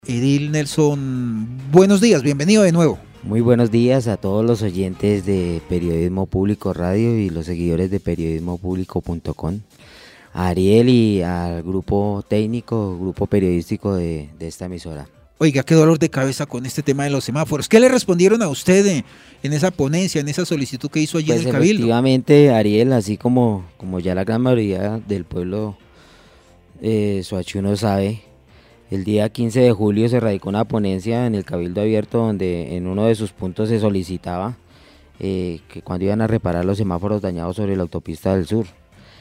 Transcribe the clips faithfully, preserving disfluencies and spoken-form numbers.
Edil Nelson, buenos días, bienvenido de nuevo. Muy buenos días a todos los oyentes de Periodismo Público Radio y los seguidores de periodismo público punto com, a Ariel y al grupo técnico, grupo periodístico de, de esta emisora. Oiga, qué dolor de cabeza con este tema de los semáforos. ¿Qué le respondieron a usted en, en esa ponencia, en esa solicitud que hizo allí pues en el Cabildo? Efectivamente, Ariel, así como, como ya la gran mayoría del pueblo eh, soachuno sabe, el día quince de julio se radicó una ponencia en el Cabildo Abierto donde en uno de sus puntos se solicitaba eh, que cuando iban a reparar los semáforos dañados sobre la autopista del sur.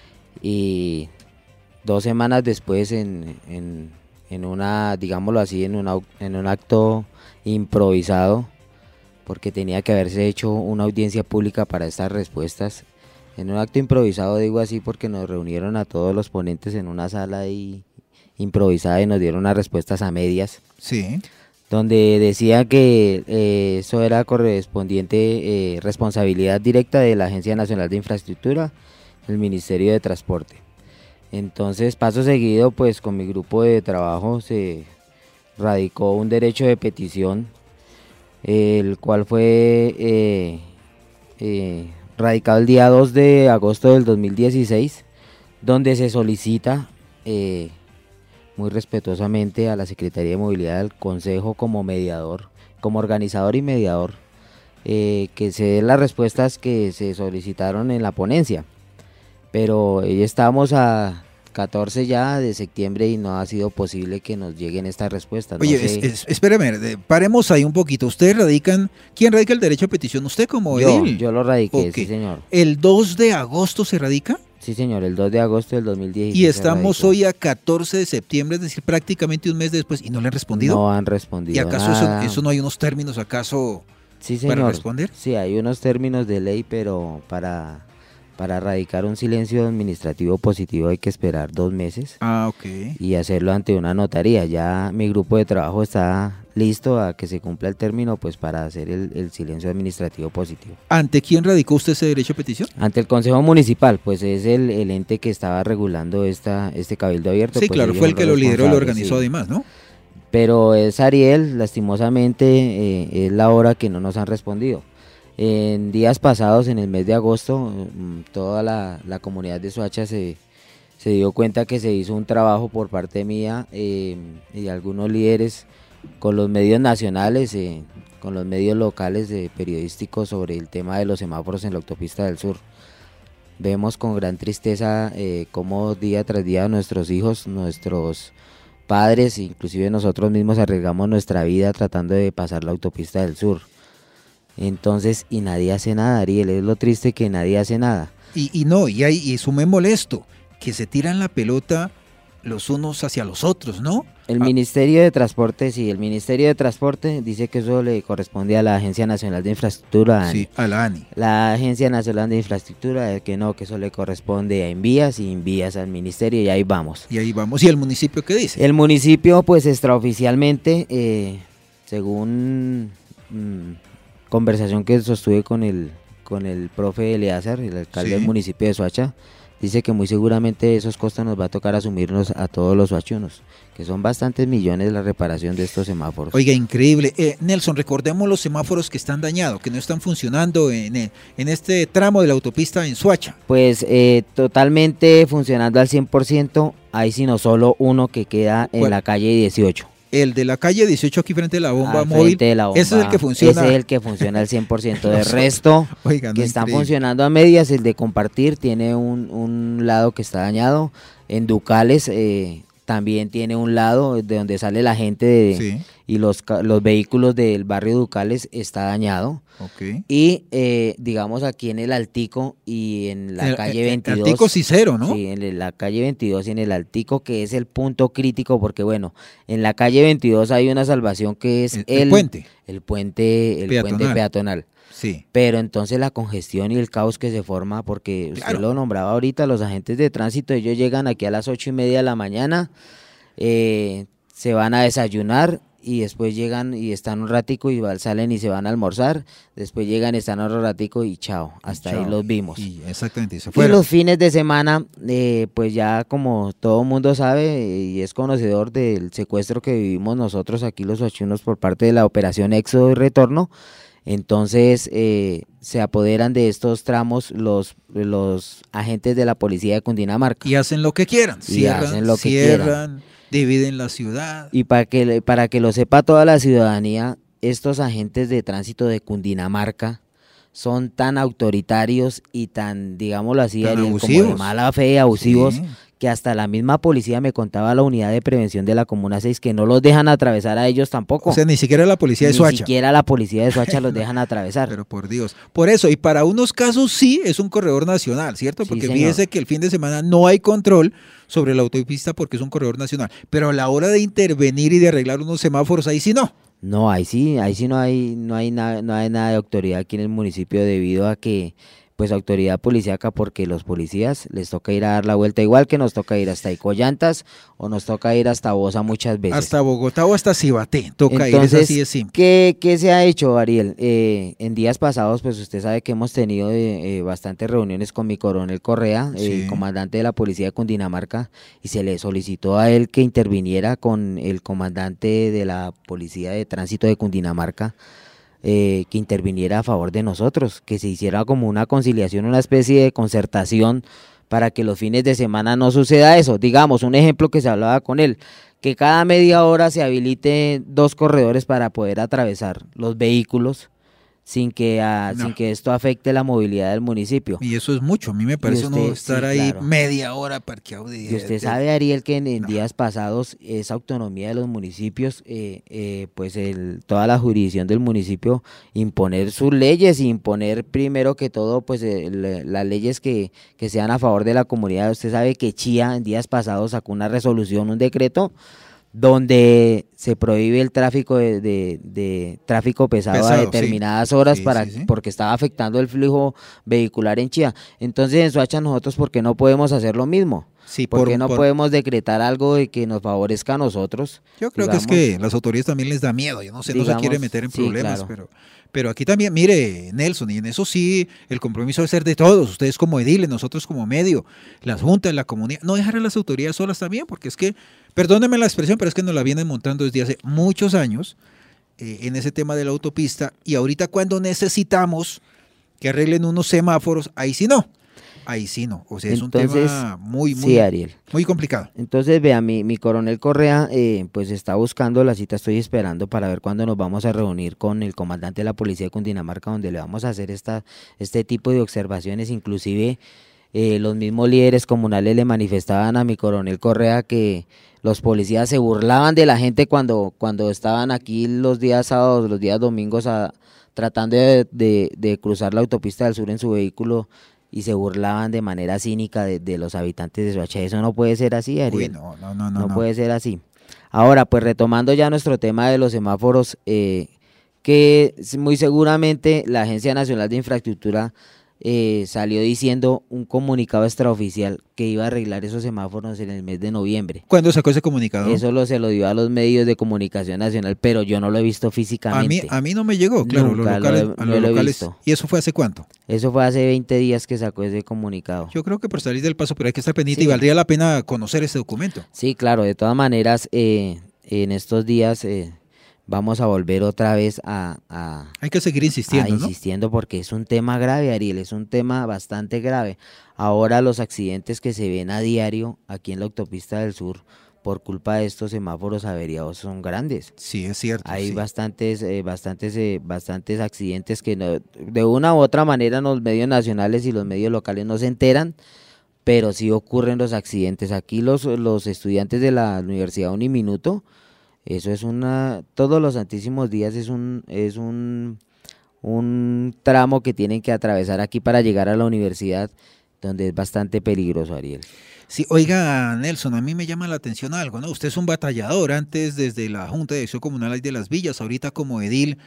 Y dos semanas después en, en, en una, digámoslo así, en, una, en un acto improvisado, porque tenía que haberse hecho una audiencia pública para estas respuestas, en un acto improvisado digo así porque nos reunieron a todos los ponentes en una sala y improvisada y nos dieron unas respuestas a medias, sí, donde decía que eh, eso era correspondiente eh, responsabilidad directa de la Agencia Nacional de Infraestructura, el Ministerio de Transporte. Entonces, paso seguido, pues con mi grupo de trabajo se radicó un derecho de petición, eh, el cual fue eh, eh, radicado el día dos de agosto del dos mil dieciséis, donde se solicita eh, muy respetuosamente a la Secretaría de Movilidad del Consejo como mediador, como organizador y mediador, eh, que se den las respuestas que se solicitaron en la ponencia. Pero hoy estamos a catorce ya de septiembre y no ha sido posible que nos lleguen estas respuestas. Oye, no sé. es, es, espéreme, de, paremos ahí un poquito. ¿Ustedes radican, quién radica el derecho a petición? ¿Usted como Yo, Edil? yo lo radiqué, Okay. Sí señor. ¿El dos de agosto se radica? Sí señor, el dos de agosto del dos mil dieciséis. Y estamos hoy a catorce de septiembre, es decir, prácticamente un mes después, ¿y no le han respondido? No han respondido. ¿Y acaso nada. eso, eso no hay unos términos acaso Sí, señor. para responder? Sí, hay unos términos de ley, pero para, para radicar un silencio administrativo positivo hay que esperar dos meses. Ah, ok. Y hacerlo ante una notaría. Ya mi grupo de trabajo está listo a que se cumpla el término, pues para hacer el, el silencio administrativo positivo. ¿Ante quién radicó usted ese derecho a petición? Ante el Consejo Municipal, pues es el, el ente que estaba regulando esta, este Cabildo Abierto. Sí, pues claro, fue el que lo lideró y lo organizó, sí. Además, ¿no? Pero es Ariel, lastimosamente, eh, es la hora que no nos han respondido. En días pasados, en el mes de agosto, toda la, la comunidad de Soacha se, se dio cuenta que se hizo un trabajo por parte mía eh, y algunos líderes con los medios nacionales, eh, con los medios locales eh, periodísticos sobre el tema de los semáforos en la autopista del sur. Vemos con gran tristeza eh, cómo día tras día nuestros hijos, nuestros padres, inclusive nosotros mismos arriesgamos nuestra vida tratando de pasar la autopista del sur. Entonces, y nadie hace nada, Ariel, es lo triste que nadie hace nada. Y, y no, y, hay, y eso me molesto, que se tiran la pelota los unos hacia los otros, ¿no? El ah. Ministerio de Transporte, sí, el Ministerio de Transporte dice que eso le corresponde a la Agencia Nacional de Infraestructura. Sí, a la ANI. La Agencia Nacional de Infraestructura, que no, que eso le corresponde a Envías y Envías al Ministerio y ahí vamos. Y ahí vamos. ¿Y el municipio qué dice? El municipio, pues extraoficialmente, eh, según mmm, conversación que sostuve con el, con el profe Eleazar, el alcalde sí. del municipio de Soacha, dice que muy seguramente esos costos nos va a tocar asumirnos a todos los soachunos, que son bastantes millones la reparación de estos semáforos. Oiga, increíble. Eh, Nelson, recordemos los semáforos que están dañados, que no están funcionando en, en este tramo de la autopista en Soacha. Pues eh, totalmente funcionando al cien por ciento, hay sino solo uno que queda en bueno, la calle dieciocho. El de la calle dieciocho aquí frente a la bomba al móvil, de la bomba, ese es el que funciona. Ese es el que funciona al cien por ciento. De resto, Oiga, no que están increíble. funcionando a medias, el de compartir tiene un, un lado que está dañado. En Ducales eh, también tiene un lado de donde sale la gente de, sí. y los, los vehículos del barrio Ducales está dañado. Okay. Y eh, digamos aquí en el Altico y en la el, calle el, veintidós. El Altico Cicero, ¿no? Sí, en la calle veintidós y en el Altico, que es el punto crítico, porque bueno, en la calle veintidós hay una salvación que es el, el, el puente. El puente, el peatonal. puente peatonal. Sí. Pero entonces la congestión y el caos que se forma, porque claro. usted lo nombraba ahorita, los agentes de tránsito, ellos llegan aquí a las ocho y media de la mañana, eh, se van a desayunar y después llegan y están un ratico y salen y se van a almorzar, después llegan, están otro ratico y chao, hasta chao. Ahí los vimos. Y, exactamente, y se fueron. Y los fines de semana, eh, pues ya como todo mundo sabe y es conocedor del secuestro que vivimos nosotros aquí los soachunos por parte de la operación Éxodo y Retorno, entonces eh, se apoderan de estos tramos los, los agentes de la policía de Cundinamarca. Y hacen lo que quieran, y cierran, hacen lo que cierran. quieran. Dividen la ciudad. Y para que, para que lo sepa toda la ciudadanía, estos agentes de tránsito de Cundinamarca son tan autoritarios y tan, digámoslo así, Tan Ariel, abusivos. como de mala fe, abusivos, Sí. que hasta la misma policía me contaba la unidad de prevención de la Comuna seis que no los dejan atravesar a ellos tampoco. O sea, ni siquiera la policía de Ni Soacha. siquiera la policía de Soacha los dejan atravesar. Pero por Dios. Por eso, y para unos casos sí es un corredor nacional, ¿cierto? Sí, Porque señor. fíjese que el fin de semana no hay control sobre la autopista porque es un corredor nacional. Pero a la hora de intervenir y de arreglar unos semáforos, ahí sí no. No, ahí sí, ahí sí no hay, no hay nada, no hay nada de autoridad aquí en el municipio debido a que, pues, autoridad policíaca, porque los policías les toca ir a dar la vuelta, igual que nos toca ir hasta Icoyantas o nos toca ir hasta Bosa muchas veces. Hasta Bogotá o hasta Cibaté, toca Entonces, ir, es así de simple. ¿qué, qué se ha hecho, Ariel? Eh, en días pasados, pues usted sabe que hemos tenido eh, eh, bastantes reuniones con mi coronel Correa, Sí. el comandante de la policía de Cundinamarca, y se le solicitó a él que interviniera con el comandante de la policía de tránsito de Cundinamarca, Eh, que interviniera a favor de nosotros, que se hiciera como una conciliación, una especie de concertación para que los fines de semana no suceda eso. Digamos, un ejemplo que se hablaba con él, que cada media hora se habilite dos corredores para poder atravesar los vehículos sin que, a, No. sin que esto afecte la movilidad del municipio. Y eso es mucho. A mí me parece usted, no estar sí, ahí claro. media hora parqueado. De, Y usted de- sabe, Ariel, que en, en No. días pasados esa autonomía de los municipios, eh, eh, pues el, toda la jurisdicción del municipio, imponer sus leyes, imponer primero que todo, pues el, las leyes que, que sean a favor de la comunidad. Usted sabe que Chía en días pasados sacó una resolución, un decreto, donde se prohíbe el tráfico de, de, de tráfico pesado, Pesado, a determinadas sí. horas Sí, para sí, sí. porque estaba afectando el flujo vehicular en Chía. Entonces en Soacha nosotros, ¿por qué no podemos hacer lo mismo? Sí, ¿Por por- qué no por- podemos decretar algo de que nos favorezca a nosotros? Yo creo Digamos, que es que las autoridades también les da miedo, yo no sé, no se digamos, quiere meter en sí, problemas, claro. pero, pero aquí también, mire, Nelson, y en eso sí, el compromiso debe ser de todos, ustedes como ediles, nosotros como medio, las juntas, la comunidad, no dejar a las autoridades solas también, porque es que, perdónenme la expresión, pero es que nos la vienen montando desde hace muchos años eh, en ese tema de la autopista, y ahorita cuando necesitamos que arreglen unos semáforos, ahí sí no. Ahí sí no, o sea, es Entonces, un tema muy, muy, sí, Ariel. muy complicado. Entonces, vea, mi, mi coronel Correa, eh, pues está buscando la cita, estoy esperando para ver cuándo nos vamos a reunir con el comandante de la policía de Cundinamarca, donde le vamos a hacer esta, este tipo de observaciones, inclusive eh, los mismos líderes comunales le manifestaban a mi coronel Correa que los policías se burlaban de la gente cuando, cuando estaban aquí los días sábados, los días domingos, a, tratando de, de, de cruzar la autopista del sur en su vehículo, y se burlaban de manera cínica de, de los habitantes de Soacha. Eso no puede ser así, Ariel. Uy, no, no, no, no, no, no. puede ser así. Ahora, pues retomando ya nuestro tema de los semáforos, eh, que muy seguramente la Agencia Nacional de Infraestructura eh, salió diciendo un comunicado extraoficial que iba a arreglar esos semáforos en el mes de noviembre. ¿Cuándo sacó ese comunicado? Eso lo se lo dio a los medios de comunicación nacional, pero yo no lo he visto A mí, físicamente. a mí no me llegó, claro, Nunca los lo he- locales, a no los lo he locales. visto. ¿Y eso fue hace cuánto? Eso fue hace veinte días que sacó ese comunicado. Yo creo que por salir del paso, pero hay que estar pendiente Sí. y valdría la pena conocer ese documento. Sí, claro, de todas maneras, eh, en estos días eh, vamos a volver otra vez a, a, Hay que seguir insistiendo, a ¿no? insistiendo porque es un tema grave, Ariel, es un tema bastante grave. Ahora los accidentes que se ven a diario aquí en la autopista del sur por culpa de estos semáforos averiados son grandes. Sí, es cierto. Hay sí. bastantes, eh, bastantes, eh, bastantes accidentes que no- de una u otra manera los medios nacionales y los medios locales no se enteran, pero sí ocurren los accidentes. Aquí los, los estudiantes de la Universidad Uniminuto, eso es una, todos los santísimos días es un, es un, un tramo que tienen que atravesar aquí para llegar a la universidad, donde es bastante peligroso, Ariel. Sí, oiga, Nelson, a mí me llama la atención algo, ¿no? Usted es un batallador, antes desde la Junta de Acción Comunal de las Villas, ahorita como edil.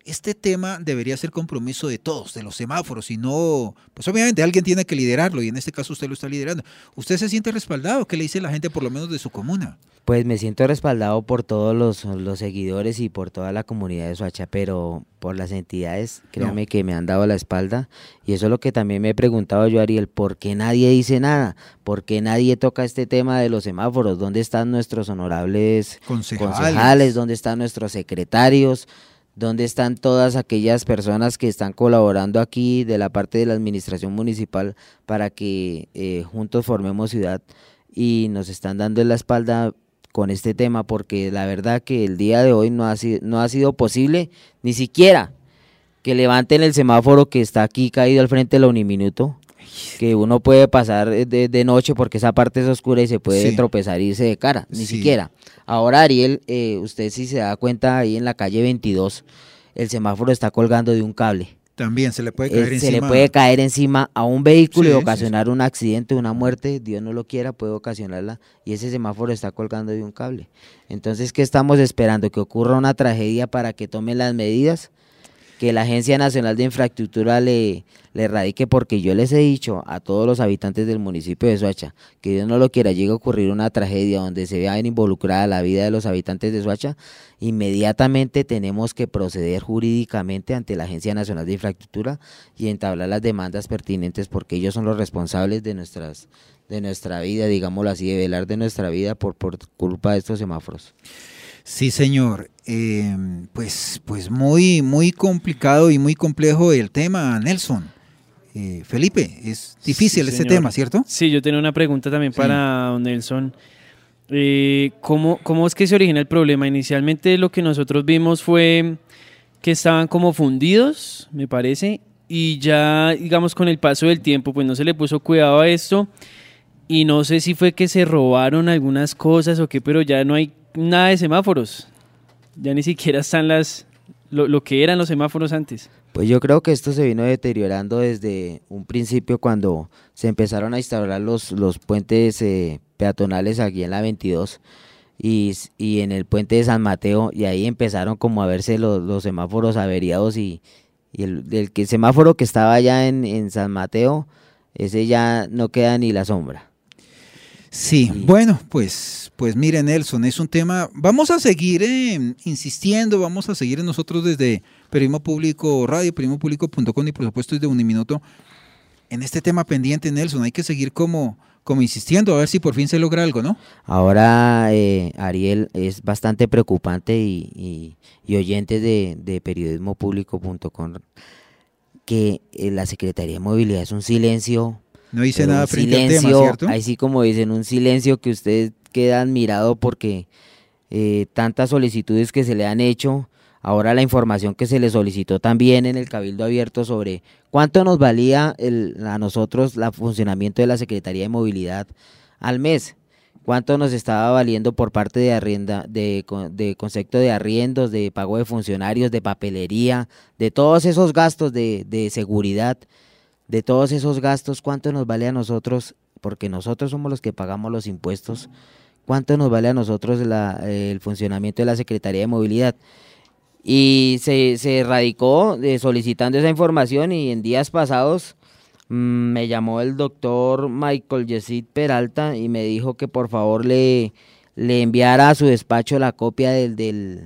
este tema debería ser compromiso de todos, de los semáforos, y no, pues obviamente alguien tiene que liderarlo y en este caso usted lo está liderando. ¿Usted se siente respaldado? ¿Qué le dice la gente por lo menos de su comuna? Pues me siento respaldado por todos los, los seguidores y por toda la comunidad de Soacha, pero por las entidades, créame no. que me han dado la espalda, y eso es lo que también me he preguntado yo, Ariel, ¿por qué nadie dice nada? ¿Por qué nadie toca este tema de los semáforos? ¿Dónde están nuestros honorables concejales? concejales? ¿Dónde están nuestros secretarios? ¿Dónde están todas aquellas personas que están colaborando aquí de la parte de la administración municipal para que eh, juntos formemos ciudad? Y nos están dando la espalda con este tema, porque la verdad que el día de hoy no ha sido, no ha sido posible ni siquiera que levanten el semáforo que está aquí caído al frente de la Uniminuto, que uno puede pasar de, de noche porque esa parte es oscura y se puede sí. tropezar y irse de cara, ni sí. siquiera. Ahora, Ariel, eh, usted si se da cuenta, ahí en la calle veintidós, el semáforo está colgando de un cable. También se le puede caer eh, encima. Se le puede caer encima a un vehículo sí, y ocasionar sí, sí. un accidente, una muerte, Dios no lo quiera, puede ocasionarla, y ese semáforo está colgando de un cable. Entonces, ¿qué estamos esperando? ¿Que ocurra una tragedia para que tomen las medidas? Que la Agencia Nacional de Infraestructura le, le radique, porque yo les he dicho a todos los habitantes del municipio de Soacha, que Dios no lo quiera, llegue a ocurrir una tragedia donde se vea involucrada la vida de los habitantes de Soacha, inmediatamente tenemos que proceder jurídicamente ante la Agencia Nacional de Infraestructura y entablar las demandas pertinentes, porque ellos son los responsables de nuestras de nuestra vida, digámoslo así, de velar de nuestra vida por, por culpa de estos semáforos. Sí, señor. Eh, pues, pues muy, muy complicado y muy complejo el tema, Nelson. Eh, Felipe, es difícil sí, este tema, ¿cierto? Sí, yo tenía una pregunta también sí. para don Nelson. Eh, ¿cómo, ¿Cómo es que se origina el problema? Inicialmente lo que nosotros vimos fue que estaban como fundidos, me parece, y ya, digamos, con el paso del tiempo, pues no se le puso cuidado a esto, y no sé si fue que se robaron algunas cosas o qué, pero ya no hay nada de semáforos, ya ni siquiera están las lo, lo que eran los semáforos antes. Pues yo creo que esto se vino deteriorando desde un principio cuando se empezaron a instaurar los, los puentes eh, peatonales aquí en la veintidós y, y en el puente de San Mateo, y ahí empezaron como a verse los, los semáforos averiados y, y el, el, el semáforo que estaba allá en, en San Mateo, ese ya no queda ni la sombra. Sí, bueno, pues, pues mire, Nelson, es un tema, vamos a seguir eh, insistiendo, vamos a seguir nosotros desde Periodismo Público Radio, periodismo público punto com y por supuesto desde Uniminuto, en este tema pendiente, Nelson, hay que seguir como, como insistiendo, a ver si por fin se logra algo, ¿no? Ahora, eh, Ariel, es bastante preocupante y, y, y oyentes de, de periodismo público punto com que eh, la Secretaría de Movilidad es un silencio. No dice nada frente silencio, al tema, ¿cierto? Así como dicen, un silencio que usted queda admirado porque eh, tantas solicitudes que se le han hecho, ahora la información que se le solicitó también en el Cabildo Abierto sobre cuánto nos valía el, a nosotros el funcionamiento de la Secretaría de Movilidad al mes, cuánto nos estaba valiendo por parte de arrienda, de, de concepto de arriendos, de pago de funcionarios, de papelería, de todos esos gastos de, de seguridad. De todos esos gastos, ¿cuánto nos vale a nosotros? Porque nosotros somos los que pagamos los impuestos. ¿Cuánto nos vale a nosotros la, el funcionamiento de la Secretaría de Movilidad? Y se, se radicó de, solicitando esa información, y en días pasados mmm, me llamó el doctor Michael Yesid Peralta y me dijo que por favor le, le enviara a su despacho la copia del... del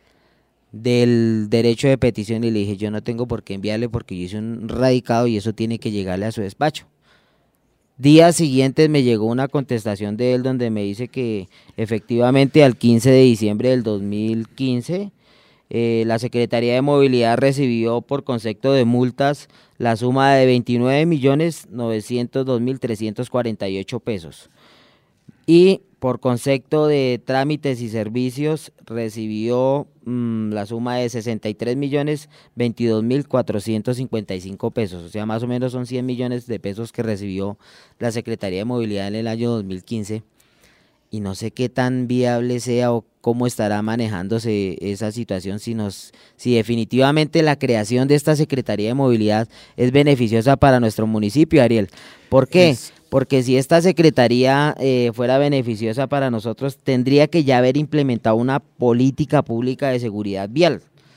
del derecho de petición, y le dije, yo no tengo por qué enviarle porque yo hice un radicado y eso tiene que llegarle a su despacho. Días siguientes me llegó una contestación de él donde me dice que efectivamente al quince de diciembre del dos mil quince eh, la Secretaría de Movilidad recibió por concepto de multas la suma de veintinueve millones novecientos dos mil trescientos cuarenta y ocho pesos, y por concepto de trámites y servicios recibió mmm, la suma de sesenta y tres millones veintidós mil cuatrocientos cincuenta y cinco pesos, o sea, más o menos son cien millones de pesos que recibió la Secretaría de Movilidad en el año dos mil quince, y no sé qué tan viable sea o cómo estará manejándose esa situación, si, nos, si definitivamente la creación de esta Secretaría de Movilidad es beneficiosa para nuestro municipio, Ariel. ¿Por qué? Es... Porque si esta secretaría eh, fuera beneficiosa para nosotros, tendría que ya haber implementado una política pública de seguridad vial.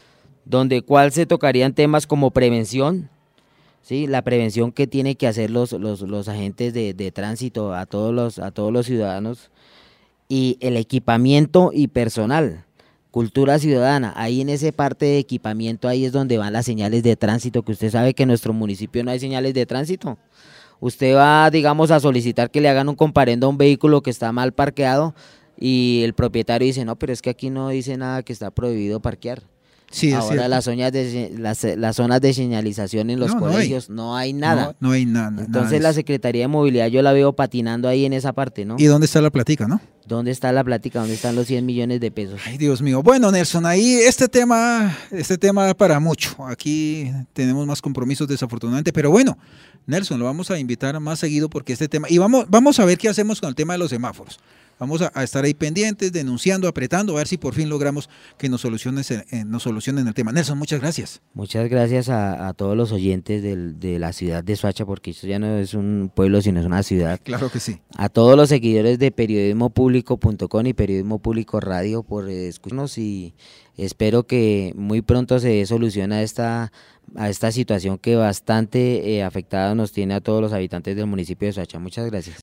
donde cual se tocarían temas como prevención, ¿sí? La prevención que tienen que hacer los, los, los agentes de, de tránsito a todos los, a todos los ciudadanos, y el equipamiento y personal, cultura ciudadana. Ahí en esa parte de equipamiento, ahí es donde van las señales de tránsito, que usted sabe que en nuestro municipio no hay señales de tránsito. Usted va, digamos, a solicitar que le hagan un comparendo a un vehículo que está mal parqueado y el propietario dice, no, pero es que aquí no dice nada que está prohibido parquear. Sí, es Ahora cierto. las zonas de las, las zonas de señalización en los No, no hay. colegios no hay, nada. No, no hay nada. nada Entonces de la eso. Secretaría de Movilidad yo la veo patinando ahí en esa parte, ¿no? ¿Y dónde está la platica, no? ¿Dónde está la plática? ¿Dónde están los cien millones de pesos? Ay, Dios mío. Bueno, Nelson, ahí este tema, este tema da para mucho. Aquí tenemos más compromisos desafortunadamente, pero bueno, Nelson, lo vamos a invitar más seguido porque este tema, y vamos, vamos a ver qué hacemos con el tema de los semáforos. Vamos a, a estar ahí pendientes, denunciando, apretando, a ver si por fin logramos que nos solucionen, eh, nos solucionen el tema. Nelson, muchas gracias. Muchas gracias a, a todos los oyentes del, de la ciudad de Soacha, porque esto ya no es un pueblo, sino es una ciudad. Claro que sí. A todos los seguidores de periodismo público punto com y Periodismo Público Radio por eh, escucharnos, y espero que muy pronto se dé solución a esta, a esta situación que bastante eh, afectada nos tiene a todos los habitantes del municipio de Soacha. Muchas gracias.